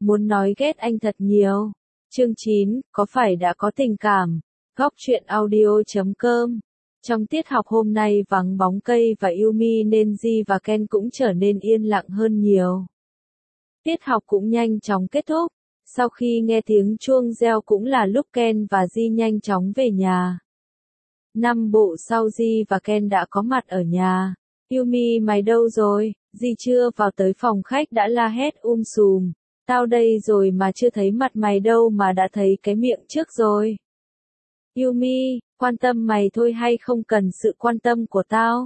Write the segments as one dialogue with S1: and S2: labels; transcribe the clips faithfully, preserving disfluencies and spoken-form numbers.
S1: muốn nói ghét anh thật nhiều. Chương chín, có phải đã có tình cảm? Góc truyện audio chấm com. Trong tiết học hôm nay vắng bóng cây và Yumi nên Ji và Ken cũng trở nên yên lặng hơn nhiều. Tiết học cũng nhanh chóng kết thúc. Sau khi nghe tiếng chuông reo cũng là lúc Ken và Ji nhanh chóng về nhà. Năm bộ sau Ji và Ken đã có mặt ở nhà. Yumi mày đâu rồi? Ji chưa vào tới phòng khách đã la hét um sùm. Tao đây rồi mà chưa thấy mặt mày đâu mà đã thấy cái miệng trước rồi. Yumi, quan tâm mày thôi hay không cần sự quan tâm của tao?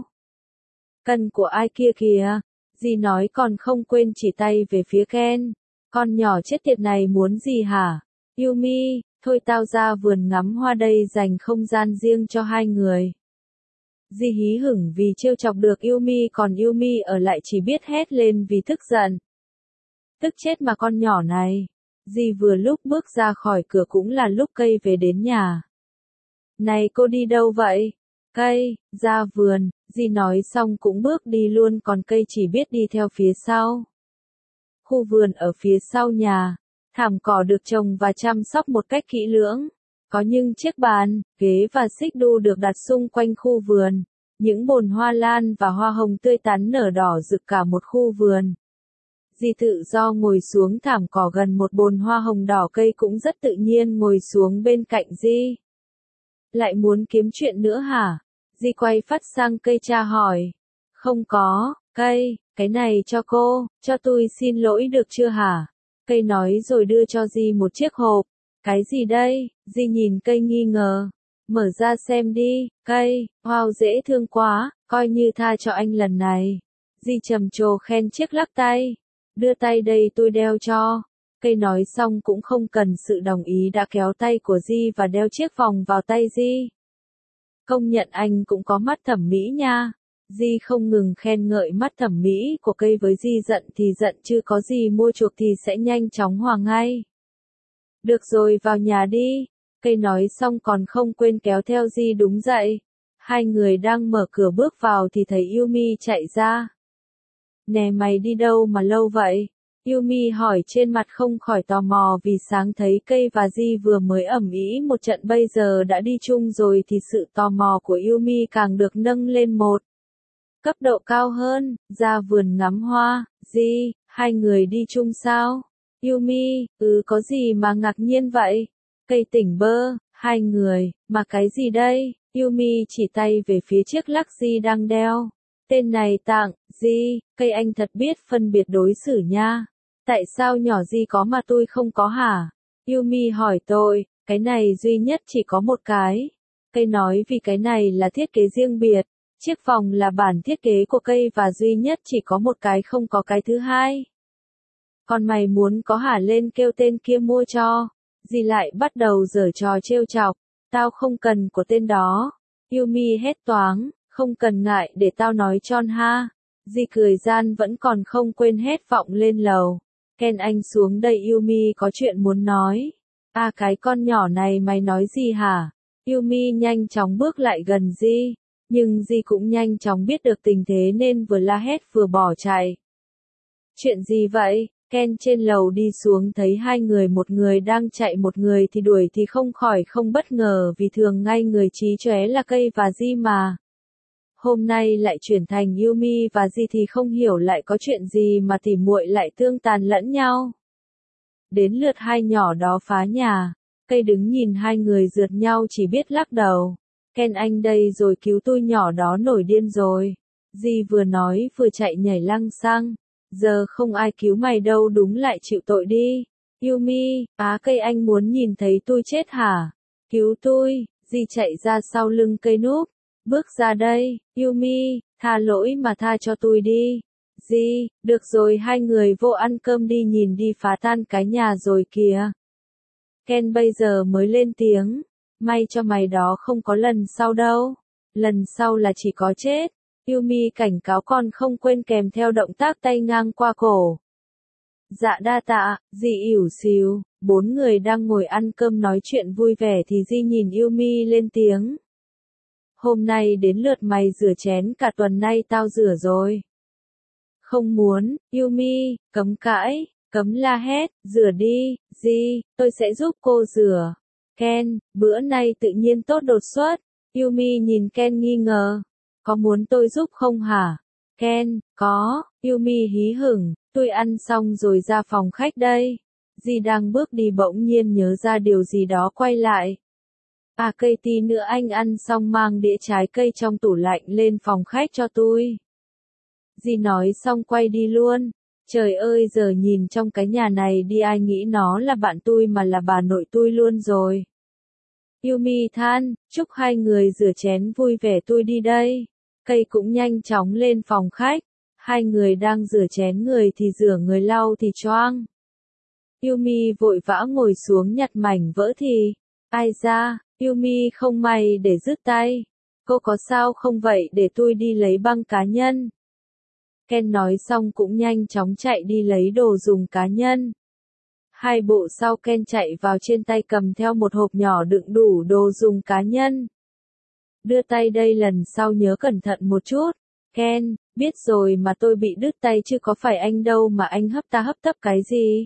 S1: Cần của ai kia kìa? Ji nói còn không quên chỉ tay về phía Ken. Con nhỏ chết tiệt này muốn gì hả? Yumi, thôi tao ra vườn ngắm hoa đây dành không gian riêng cho hai người. Ji hí hửng vì trêu chọc được Yumi còn Yumi ở lại chỉ biết hét lên vì tức giận. Tức chết mà con nhỏ này. Ji vừa lúc bước ra khỏi cửa cũng là lúc cây về đến nhà. Này cô đi đâu vậy? Cây, ra vườn, Ji nói xong cũng bước đi luôn còn cây chỉ biết đi theo phía sau. Khu vườn ở phía sau nhà, thảm cỏ được trồng và chăm sóc một cách kỹ lưỡng. Có những chiếc bàn, ghế và xích đu được đặt xung quanh khu vườn. Những bồn hoa lan và hoa hồng tươi tắn nở đỏ rực cả một khu vườn. Ji tự do ngồi xuống thảm cỏ gần một bồn hoa hồng đỏ cây cũng rất tự nhiên ngồi xuống bên cạnh Ji. Lại muốn kiếm chuyện nữa hả? Ji quay phát sang cây tra hỏi. Không có, cây, cái này cho cô, cho tôi xin lỗi được chưa hả? Cây nói rồi đưa cho Ji một chiếc hộp. Cái gì đây? Ji nhìn cây nghi ngờ. Mở ra xem đi, cây, wow dễ thương quá, coi như tha cho anh lần này. Ji trầm trồ khen chiếc lắc tay. Đưa tay đây tôi đeo cho. Cây nói xong cũng không cần sự đồng ý đã kéo tay của Ji và đeo chiếc vòng vào tay Ji. Công nhận anh cũng có mắt thẩm mỹ nha. Ji không ngừng khen ngợi mắt thẩm mỹ của cây với Ji giận thì giận chứ có gì mua chuộc thì sẽ nhanh chóng hòa ngay. Được rồi vào nhà đi. Cây nói xong còn không quên kéo theo Ji đúng dậy. Hai người đang mở cửa bước vào thì thấy Yumi chạy ra. Nè mày đi đâu mà lâu vậy? Yumi hỏi trên mặt không khỏi tò mò vì sáng thấy cây và Ji vừa mới ầm ĩ một trận bây giờ đã đi chung rồi thì sự tò mò của Yumi càng được nâng lên một cấp độ cao hơn. Ra vườn ngắm hoa, Ji, hai người đi chung sao? Yumi, ừ có gì mà ngạc nhiên vậy? Cây tỉnh bơ, hai người, mà cái gì đây? Yumi chỉ tay về phía chiếc lắc Ji đang đeo. Tên này tặng, Ji, cây anh thật biết phân biệt đối xử nha. Tại sao nhỏ Ji có mà tôi không có hả? Yumi hỏi tôi, cái này duy nhất chỉ có một cái. Cây nói vì cái này là thiết kế riêng biệt. Chiếc vòng là bản thiết kế của cây và duy nhất chỉ có một cái không có cái thứ hai. Còn mày muốn có hả lên kêu tên kia mua cho. Ji lại bắt đầu giở trò trêu chọc. Tao không cần của tên đó. Yumi hét toáng, không cần ngại để tao nói tròn ha. Ji cười gian vẫn còn không quên hét vọng lên lầu. Ken anh xuống đây Yumi có chuyện muốn nói. À cái con nhỏ này mày nói gì hả? Yumi nhanh chóng bước lại gần Ji. Nhưng Ji cũng nhanh chóng biết được tình thế nên vừa la hét vừa bỏ chạy. Chuyện gì vậy? Ken trên lầu đi xuống thấy hai người một người đang chạy một người thì đuổi thì không khỏi không bất ngờ vì thường ngay người trí chóe là cây và Ji mà. Hôm nay lại chuyển thành Yumi và Ji thì không hiểu lại có chuyện gì mà tỉ muội lại tương tàn lẫn nhau. Đến lượt hai nhỏ đó phá nhà, cây đứng nhìn hai người rượt nhau chỉ biết lắc đầu. Ken anh đây rồi cứu tôi nhỏ đó nổi điên rồi. Ji vừa nói vừa chạy nhảy lăng xăng. Giờ không ai cứu mày đâu đúng lại chịu tội đi. Yumi, á cây anh muốn nhìn thấy tôi chết hả? Cứu tôi, Ji chạy ra sau lưng cây núp. Bước ra đây, Yumi, tha lỗi mà tha cho tôi đi. Ji, được rồi hai người vô ăn cơm đi nhìn đi phá tan cái nhà rồi kìa. Ken bây giờ mới lên tiếng. May cho mày đó không có lần sau đâu. Lần sau là chỉ có chết. Yumi cảnh cáo còn không quên kèm theo động tác tay ngang qua cổ. Dạ đa tạ, Ji ỉu xìu. Bốn người đang ngồi ăn cơm nói chuyện vui vẻ thì Ji nhìn Yumi lên tiếng. Hôm nay đến lượt mày rửa chén cả tuần nay tao rửa rồi. Không muốn, Yumi, cấm cãi, Cấm la hét, rửa đi, Di, tôi sẽ giúp cô rửa. Ken, bữa nay tự nhiên tốt đột xuất. Yumi nhìn Ken nghi ngờ. Có muốn tôi giúp không hả? Ken, có. Yumi hí hửng, tôi ăn xong rồi ra phòng khách đây. Di đang bước đi bỗng nhiên nhớ ra điều gì đó quay lại. À cây tí nữa anh ăn xong mang đĩa trái cây trong tủ lạnh lên phòng khách cho tôi. Di nói xong quay đi luôn. Trời ơi giờ nhìn trong cái nhà này đi ai nghĩ nó là bạn tôi mà là bà nội tôi luôn rồi. Yumi than, chúc hai người rửa chén vui vẻ tôi đi đây. Cây cũng nhanh chóng lên phòng khách. Hai người đang rửa chén người thì rửa người lau thì choang. Yumi vội vã ngồi xuống nhặt mảnh vỡ thì. Ai ra, Yumi không may để rứt tay. Cô có sao không vậy để tôi đi lấy băng cá nhân. Ken nói xong cũng nhanh chóng chạy đi lấy đồ dùng cá nhân. Hai bộ sau Ken chạy vào trên tay cầm theo một hộp nhỏ đựng đủ đồ dùng cá nhân. Đưa tay đây lần sau nhớ cẩn thận một chút. Ken, biết rồi mà tôi bị đứt tay chứ có phải anh đâu mà anh hấp ta hấp tấp cái gì.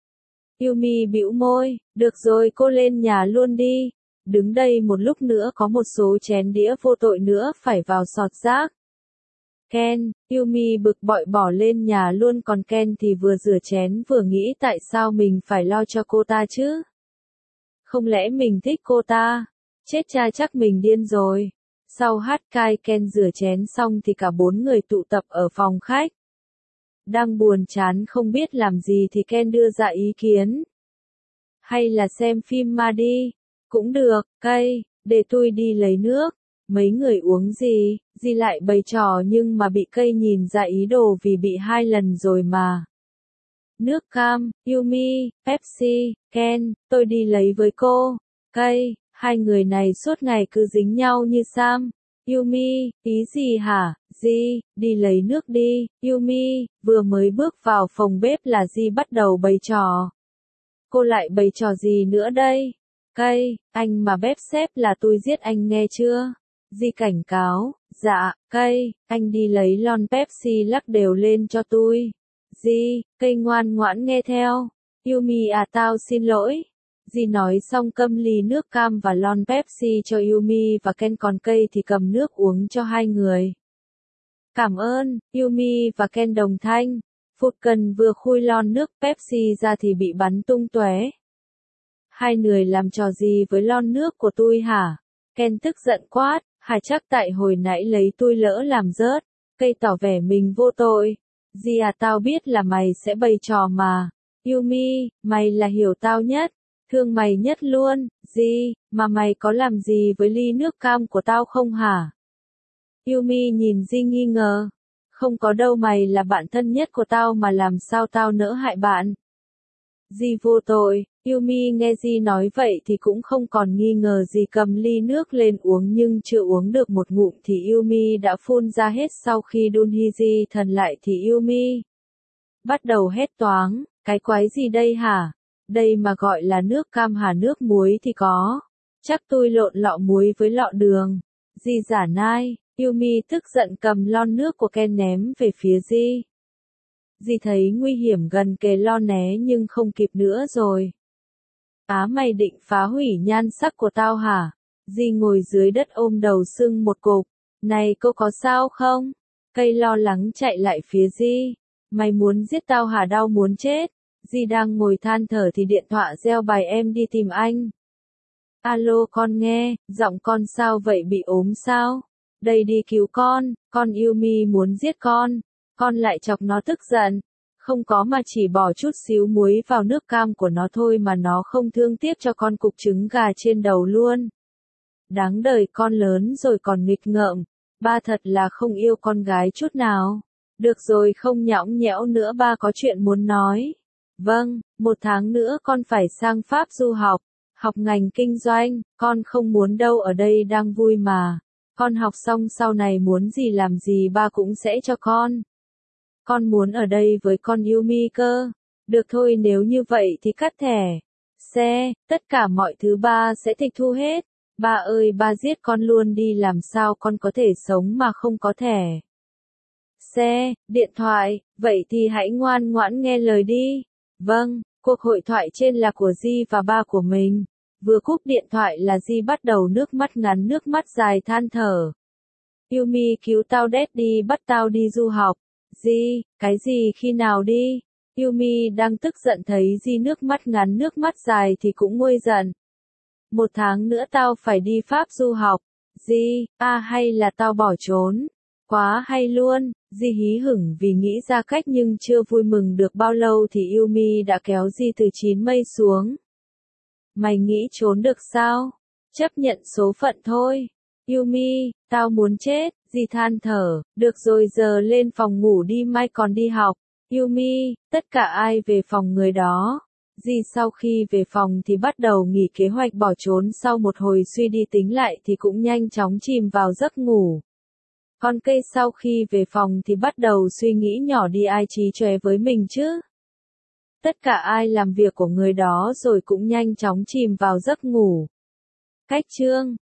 S1: Yumi bĩu môi, được rồi cô lên nhà luôn đi. Đứng đây một lúc nữa có một số chén đĩa vô tội nữa phải vào sọt rác. Ken, Yumi bực bội bỏ lên nhà luôn còn Ken thì vừa rửa chén vừa nghĩ tại sao mình phải lo cho cô ta chứ. Không lẽ mình thích cô ta? Chết cha chắc mình điên rồi. Sau hát cai Ken rửa chén xong thì cả bốn người tụ tập ở phòng khách. Đang buồn chán không biết làm gì thì Ken đưa ra ý kiến. Hay là xem phim ma đi. Cũng được, cây, để tôi đi lấy nước. Mấy người uống gì, Di lại bày trò nhưng mà bị cây nhìn ra ý đồ vì bị hai lần rồi mà. Nước cam, Yumi, Pepsi, Ken, tôi đi lấy với cô. Cây, hai người này suốt ngày cứ dính nhau như Sam. Yumi, ý gì hả, Di, đi lấy nước đi. Yumi, vừa mới bước vào phòng bếp là Di bắt đầu bày trò. Cô lại bày trò gì nữa đây? Cây, anh mà bếp xếp là tôi giết anh nghe chưa? Di cảnh cáo, dạ, cây, anh đi lấy lon Pepsi lắc đều lên cho tôi. Di, cây ngoan ngoãn nghe theo. Yumi à tao xin lỗi. Di nói xong câm ly nước cam và lon Pepsi cho Yumi và Ken còn cây thì cầm nước uống cho hai người. Cảm ơn, Yumi và Ken đồng thanh. Phụt cần vừa khui lon nước Pepsi ra thì bị bắn tung tóe. Hai người làm trò gì với lon nước của tôi hả? Ken tức giận quát, hả chắc tại hồi nãy lấy tôi lỡ làm rớt. Cây tỏ vẻ mình vô tội. Di à tao biết là mày sẽ bày trò mà. Yumi, mày là hiểu tao nhất. Thương mày nhất luôn. Di, mà mày có làm gì với ly nước cam của tao không hả? Yumi nhìn Di nghi ngờ. Không có đâu mày là bạn thân nhất của tao mà làm sao tao nỡ hại bạn. Di vô tội. Yumi nghe Di nói vậy thì cũng không còn nghi ngờ gì cầm ly nước lên uống nhưng chưa uống được một ngụm thì Yumi đã phun ra hết sau khi Dunhiji thần lại thì Yumi bắt đầu hét toáng, cái quái gì đây hả? Đây mà gọi là nước cam hả nước muối thì có. Chắc tôi lộn lọ muối với lọ đường. Di giả nai, Yumi tức giận cầm lon nước của Ken ném về phía Di. Di thấy nguy hiểm gần kề lon né nhưng không kịp nữa rồi. Á mày định phá hủy nhan sắc của tao hả? Di ngồi dưới đất ôm đầu sưng một cục. Này cô có sao không? Cây lo lắng chạy lại phía Di. Mày muốn giết tao hả đau muốn chết? Di đang ngồi than thở thì điện thoại reo bài em đi tìm anh. Alo con nghe, giọng con sao vậy bị ốm sao? Đây đi cứu con, con Yumi muốn giết con. Con lại chọc nó tức giận. Không có mà chỉ bỏ chút xíu muối vào nước cam của nó thôi mà nó không thương tiếc cho con cục trứng gà trên đầu luôn. Đáng đời con lớn rồi còn nghịch ngợm. Ba thật là không yêu con gái chút nào. Được rồi không nhõng nhẽo nữa ba có chuyện muốn nói. Vâng, một tháng nữa con phải sang Pháp du học. Học ngành kinh doanh, con không muốn đâu ở đây đang vui mà. Con học xong sau này muốn gì làm gì ba cũng sẽ cho con. Con muốn ở đây với con Yumi cơ. Được thôi nếu như vậy thì cắt thẻ. Xe, tất cả mọi thứ ba sẽ tịch thu hết. Ba ơi ba giết con luôn đi làm sao con có thể sống mà không có thẻ. Xe, điện thoại, vậy thì hãy ngoan ngoãn nghe lời đi. Vâng, cuộc hội thoại trên là của Di và ba của mình. Vừa cúp điện thoại là Di bắt đầu nước mắt ngắn nước mắt dài than thở. Yumi cứu tao Daddy bắt tao đi du học. Di, cái gì khi nào đi? Yumi đang tức giận thấy Di nước mắt ngắn nước mắt dài thì cũng nguôi giận. Một tháng nữa tao phải đi Pháp du học. Di, à hay là tao bỏ trốn? Quá hay luôn, Di hí hửng vì nghĩ ra cách nhưng chưa vui mừng được bao lâu thì Yumi đã kéo Di từ chín mây xuống. Mày nghĩ trốn được sao? Chấp nhận số phận thôi. Yumi, tao muốn chết, Di than thở, được rồi giờ lên phòng ngủ đi mai còn đi học. Yumi, tất cả ai về phòng người đó. Di sau khi về phòng thì bắt đầu nghỉ kế hoạch bỏ trốn sau một hồi suy đi tính lại thì cũng nhanh chóng chìm vào giấc ngủ. Con cây sau khi về phòng thì bắt đầu suy nghĩ nhỏ đi ai trí chóe với mình chứ. Tất cả ai làm việc của người đó rồi cũng nhanh chóng chìm vào giấc ngủ. Cách chương